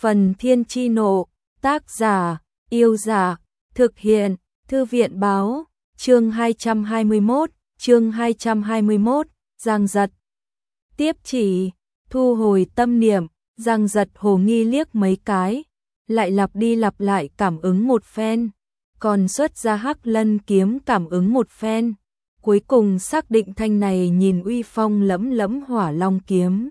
Phần Thiên Chi Nộ, tác giả, Yêu Giả, thực hiện, Thư viện Báo, chương 221, Giang Giật. Tiếp chỉ, thu hồi tâm niệm, Giang Giật hồ nghi liếc mấy cái, lại lặp đi lặp lại cảm ứng một phen, còn xuất ra Hắc Lân kiếm cảm ứng một phen, cuối cùng xác định thanh này nhìn uy phong lẫm lẫm Hỏa Long kiếm.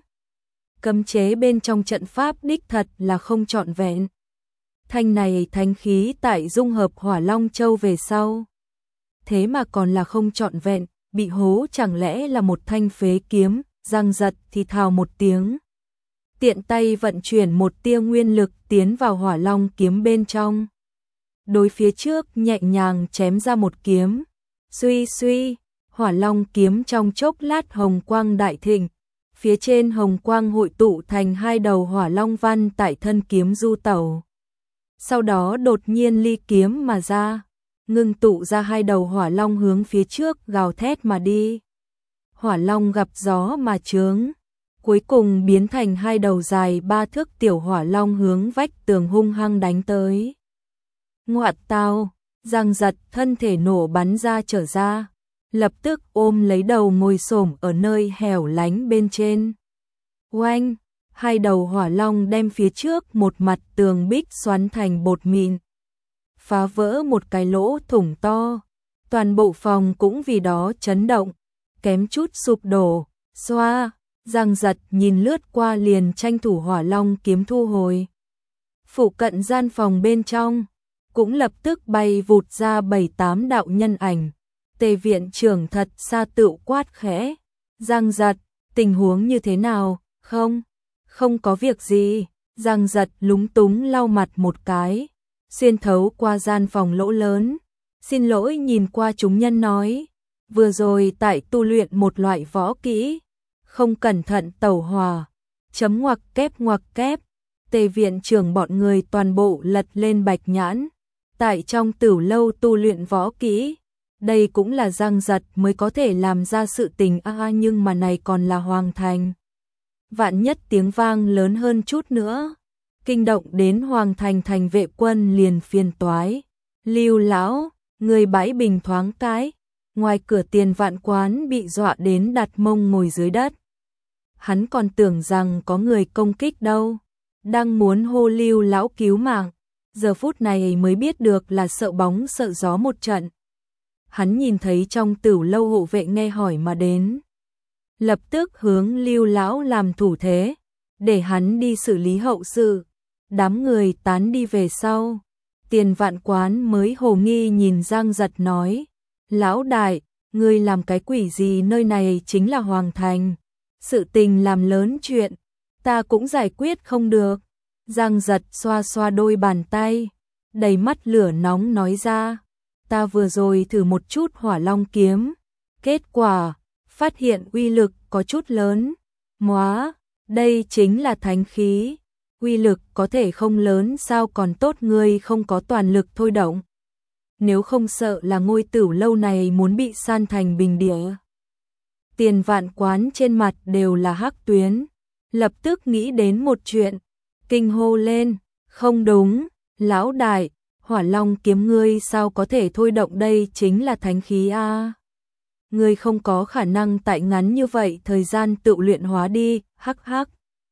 Cấm chế bên trong trận pháp đích thật là không trọn vẹn. Thanh này thánh khí tại dung hợp Hỏa Long Châu về sau. Thế mà còn là không trọn vẹn, bị hố chẳng lẽ là một thanh phế kiếm, Giang Giật thì thào một tiếng. Tiện tay vận chuyển một tia nguyên lực tiến vào Hỏa Long kiếm bên trong. Đối phía trước nhẹ nhàng chém ra một kiếm. Suy suy, Hỏa Long kiếm trong chốc lát hồng quang đại thịnh. Phía trên hồng quang hội tụ thành hai đầu hỏa long văn tại thân kiếm du tẩu. Sau đó đột nhiên ly kiếm mà ra, ngưng tụ ra hai đầu hỏa long hướng phía trước gào thét mà đi. Hỏa long gặp gió mà chướng, cuối cùng biến thành hai đầu dài 3 thước tiểu hỏa long hướng vách tường hung hăng đánh tới. Ngoạt tao, Giang Giật thân thể nổ bắn ra trở ra. Lập tức ôm lấy đầu ngồi xổm ở nơi hẻo lánh bên trên. Oanh, hai đầu hỏa long đem phía trước một mặt tường bích xoắn thành bột mịn, phá vỡ một cái lỗ thủng to. Toàn bộ phòng cũng vì đó chấn động, kém chút sụp đổ. Xoa, Giang Giật nhìn lướt qua liền tranh thủ hỏa long kiếm thu hồi. Phụ cận gian phòng bên trong cũng lập tức bay vụt ra 7-8 đạo nhân ảnh. Tề viện trưởng thật xa tựu quát khẽ. Giang Giật, tình huống như thế nào? Không có việc gì. Giang Giật lúng túng lau mặt một cái, xuyên thấu qua gian phòng lỗ lớn. Xin lỗi nhìn qua chúng nhân nói. Vừa rồi tại tu luyện một loại võ kỹ, không cẩn thận tẩu hỏa. Chấm ngoặc kép. Tề viện trưởng bọn người toàn bộ lật lên bạch nhãn. Tại trong Tửu Lâu tu luyện võ kỹ. Đây cũng là Giang Giật mới có thể làm ra sự tình nhưng mà này còn là Hoàng Thành. Vạn nhất tiếng vang lớn hơn chút nữa, kinh động đến Hoàng Thành thành vệ quân liền phiền toái. Lưu lão, người bãi bình thoáng cái, ngoài cửa Tiền Vạn quán bị dọa đến đặt mông ngồi dưới đất. Hắn còn tưởng rằng có người công kích đâu, đang muốn hô Lưu lão cứu mạng, giờ phút này mới biết được là sợ bóng sợ gió một trận. Hắn nhìn thấy trong Tửu Lâu hộ vệ nghe hỏi mà đến, lập tức hướng Lưu lão làm thủ thế, để hắn đi xử lý hậu sự. Đám người tán đi về sau, Tiền Vạn quán mới hồ nghi nhìn Giang Giật nói: "Lão đại, ngươi làm cái quỷ gì, nơi này chính là Hoàng Thành, sự tình làm lớn chuyện, ta cũng giải quyết không được." Giang Giật xoa xoa đôi bàn tay, đầy mắt lửa nóng nói ra: "Ta vừa rồi thử một chút Hỏa Long kiếm, kết quả phát hiện uy lực có chút lớn. Móa, đây chính là thánh khí, uy lực có thể không lớn sao, còn tốt ngươi không có toàn lực thôi động. Nếu không sợ là ngôi Tửu Lâu này muốn bị san thành bình địa." Tiền Vạn quán trên mặt đều là hắc tuyến, lập tức nghĩ đến một chuyện, kinh hô lên: "Không đúng, lão đại, Hỏa Long kiếm ngươi sao có thể thôi động, đây chính là thánh khí a. Ngươi không có khả năng tại ngắn như vậy thời gian tự luyện hóa đi." Hắc hắc.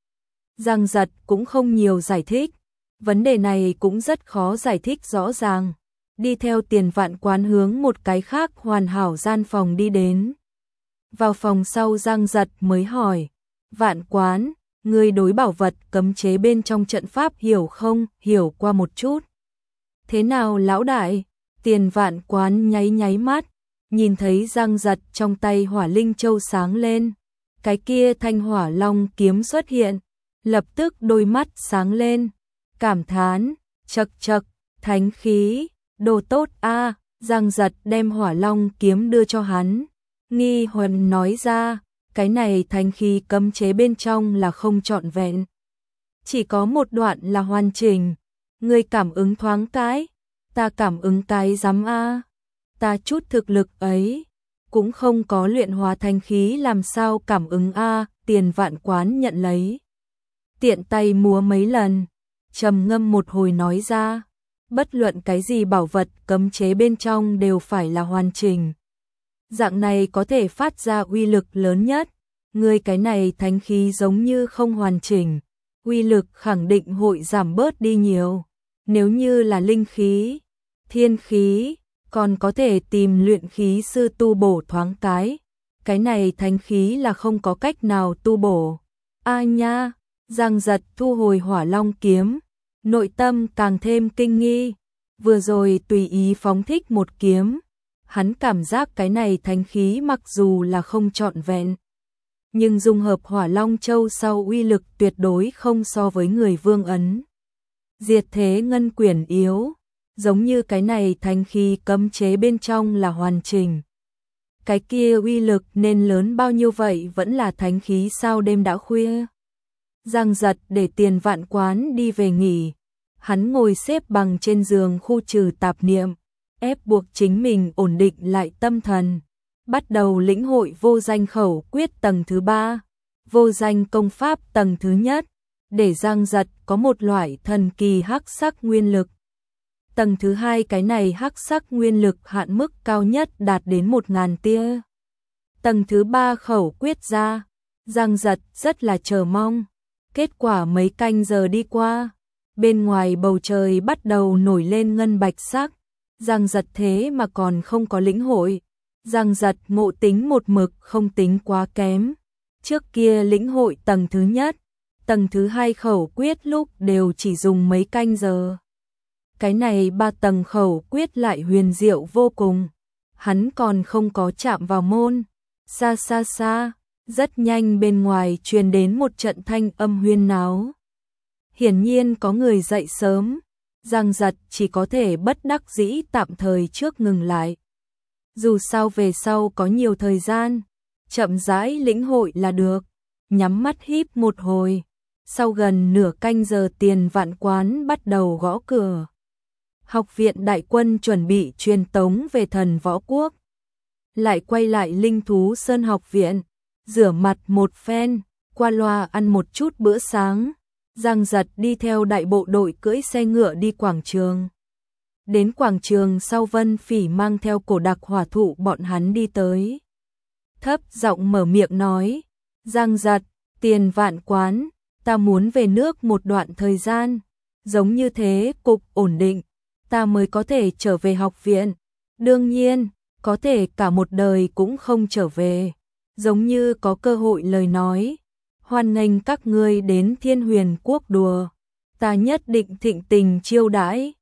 Giang Giật cũng không nhiều giải thích, vấn đề này cũng rất khó giải thích rõ ràng. Đi theo Tiền Vạn quán hướng một cái khác hoàn hảo gian phòng đi đến. Vào phòng sau Giang Giật mới hỏi: "Vạn quán, ngươi đối bảo vật cấm chế bên trong trận pháp hiểu không?" "Hiểu qua một chút." "Thế nào lão đại?" Tiền Vạn quán nháy mắt, nhìn thấy Giang Giật trong tay Hỏa Linh Châu sáng lên, cái kia thanh Hỏa Long kiếm xuất hiện, lập tức đôi mắt sáng lên, cảm thán: chậc, thánh khí, đồ tốt a." Giang Giật đem Hỏa Long kiếm đưa cho hắn, nghi huần nói ra: "Cái này thánh khí cấm chế bên trong là không trọn vẹn, chỉ có một đoạn là hoàn chỉnh, ngươi cảm ứng thoáng cái." "Ta cảm ứng cái rắm a, ta chút thực lực ấy cũng không có luyện hóa thánh khí, làm sao cảm ứng a." Tiền Vạn quán nhận lấy, tiện tay múa mấy lần, trầm ngâm một hồi nói ra, bất luận cái gì bảo vật cấm chế bên trong đều phải là hoàn chỉnh. Dạng này có thể phát ra uy lực lớn nhất, người cái này thánh khí giống như không hoàn chỉnh, uy lực khẳng định hội giảm bớt đi nhiều. Nếu như là linh khí, thiên khí, còn có thể tìm luyện khí sư tu bổ thoáng cái này thánh khí là không có cách nào tu bổ. A nha, Giang Giật thu hồi Hỏa Long kiếm, nội tâm càng thêm kinh nghi, vừa rồi tùy ý phóng thích một kiếm, hắn cảm giác cái này thánh khí mặc dù là không trọn vẹn, nhưng dung hợp Hỏa Long Châu sau uy lực tuyệt đối không so với người Vương ấn Diệt Thế Ngân Quyển yếu, giống như cái này thánh khí cấm chế bên trong là hoàn chỉnh. Cái kia uy lực nên lớn bao nhiêu vậy, vẫn là thánh khí sao? Đêm đã khuya, Giang Giật để Tiền Vạn Quán đi về nghỉ, hắn ngồi xếp bằng trên giường khu trừ tạp niệm, ép buộc chính mình ổn định lại tâm thần, bắt đầu lĩnh hội vô danh khẩu quyết tầng thứ 3, vô danh công pháp tầng thứ nhất, để Giang Giật có một loại thần kỳ hắc sắc nguyên lực. Tầng thứ 2 cái này hắc sắc nguyên lực hạn mức cao nhất đạt đến 1000 tia. Tầng thứ 3 khẩu quyết ra, Giang Giật rất là chờ mong. Kết quả mấy canh giờ đi qua, bên ngoài bầu trời bắt đầu nổi lên ngân bạch sắc, Giang Giật thế mà còn không có lĩnh hội. Giang Giật ngộ tính một mực không tính quá kém. Trước kia lĩnh hội tầng thứ nhất, tầng thứ 2 khẩu quyết lúc đều chỉ dùng mấy canh giờ. Cái này 3 tầng khẩu quyết lại huyền diệu vô cùng. Hắn còn không có chạm vào môn. Xa xa xa, rất nhanh bên ngoài truyền đến một trận thanh âm huyên náo. Hiển nhiên có người dậy sớm, Giang Giật chỉ có thể bất đắc dĩ tạm thời trước ngừng lại. Dù sao về sau có nhiều thời gian, chậm rãi lĩnh hội là được. Nhắm mắt híp một hồi, sau gần nửa canh giờ Tiền Vạn Quán bắt đầu gõ cửa. Học viện đại quân chuẩn bị truyền tống về Thần Võ Quốc. Lại quay lại Linh Thú Sơn học viện, rửa mặt một phen, qua loa ăn một chút bữa sáng. Giang Giật đi theo đại bộ đội cưỡi xe ngựa đi quảng trường. Đến quảng trường sau, Vân Phỉ mang theo Cổ Đặc Hỏa Thụ bọn hắn đi tới. Thấp giọng mở miệng nói, Giang Giật, Tiền Vạn Quán, ta muốn về nước một đoạn thời gian, giống như thế cục ổn định, ta mới có thể trở về học viện. Đương nhiên, có thể cả một đời cũng không trở về, giống như có cơ hội lời nói. Hoan nghênh các ngươi đến Thiên Huyền Quốc đùa, ta nhất định thịnh tình chiêu đãi.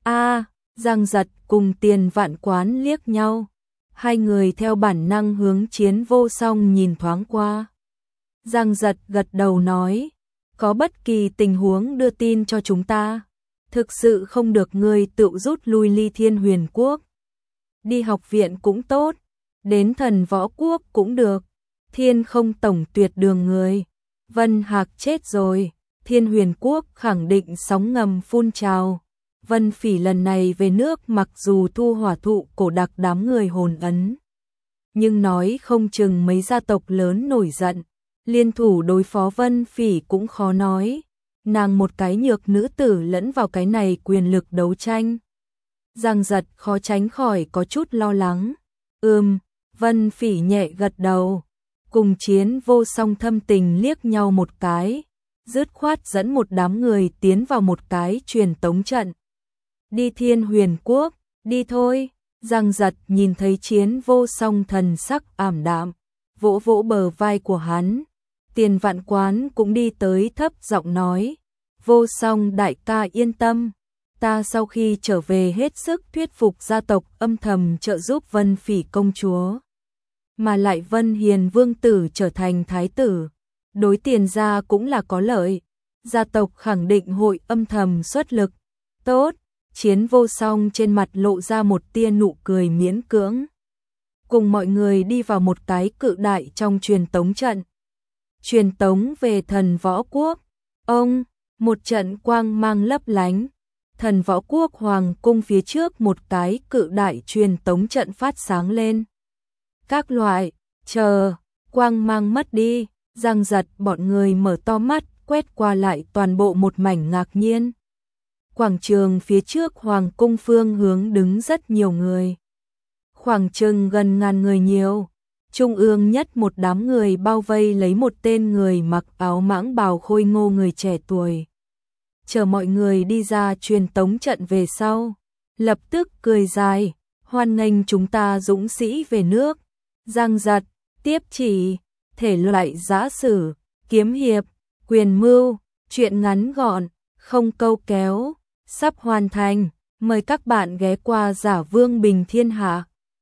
Giang Giật cùng Tiền Vạn Quán liếc nhau, hai người theo bản năng hướng Chiến Vô Song nhìn thoáng qua. Giang Giật gật đầu nói, có bất kỳ tình huống đưa tin cho chúng ta, thực sự không được ngươi tự rút lui ly Thiên Huyền Quốc. Đi học viện cũng tốt, đến Thần Võ Quốc cũng được, Thiên Không tổng tuyệt đường người. Vân Hạc chết rồi, Thiên Huyền Quốc khẳng định sóng ngầm phun trào. Vân Phỉ lần này về nước mặc dù thu Hỏa Thụ Cổ Đặc đám người hồn ấn, nhưng nói không chừng mấy gia tộc lớn nổi giận, liên thủ đối phó Vân Phỉ cũng khó nói. Nàng một cái nhược nữ tử lẫn vào cái này quyền lực đấu tranh. Giang Giật khó tránh khỏi có chút lo lắng. Vân Phỉ nhẹ gật đầu, cùng Chiến Vô Song thâm tình liếc nhau một cái, dứt khoát dẫn một đám người tiến vào một cái truyền tống trận. Đi Thiên Huyền Quốc, đi thôi. Giang Giật nhìn thấy Chiến Vô Song thần sắc ảm đạm, vỗ vỗ bờ vai của hắn. Tiền Vạn Quán cũng đi tới thấp giọng nói, Vô Song đại ca yên tâm, ta sau khi trở về hết sức thuyết phục gia tộc âm thầm trợ giúp Vân Phỉ công chúa, mà lại Vân Hiền vương tử trở thành thái tử, đối Tiền gia cũng là có lợi, gia tộc khẳng định hội âm thầm xuất lực. Tốt. Chiến Vô Song trên mặt lộ ra một tia nụ cười miễn cưỡng, cùng mọi người đi vào một cái cự đại trong truyền tống trận. Truyền tống về Thần Võ Quốc. Một trận quang mang lấp lánh, Thần Võ Quốc hoàng cung phía trước một cái cự đại truyền tống trận phát sáng lên. Các loại, quang mang mất đi, Giang Giật bọn người mở to mắt, quét qua lại toàn bộ một mảnh ngạc nhiên. Quảng trường phía trước Hoàng cung phương hướng đứng rất nhiều người. Khoảng chừng gần ngàn người nhiều. Trung ương nhất một đám người bao vây lấy một tên người mặc áo mãng bào khôi ngô người trẻ tuổi. Chờ mọi người đi ra truyền tống trận về sau. Lập tức cười dài, hoan nghênh chúng ta dũng sĩ về nước. Giang giật, tiếp chỉ, thể loại giã sử, kiếm hiệp, quyền mưu, truyện ngắn gọn, không câu kéo, sắp hoàn thành. Mời các bạn ghé qua Giả Vương Bình Thiên Hạ.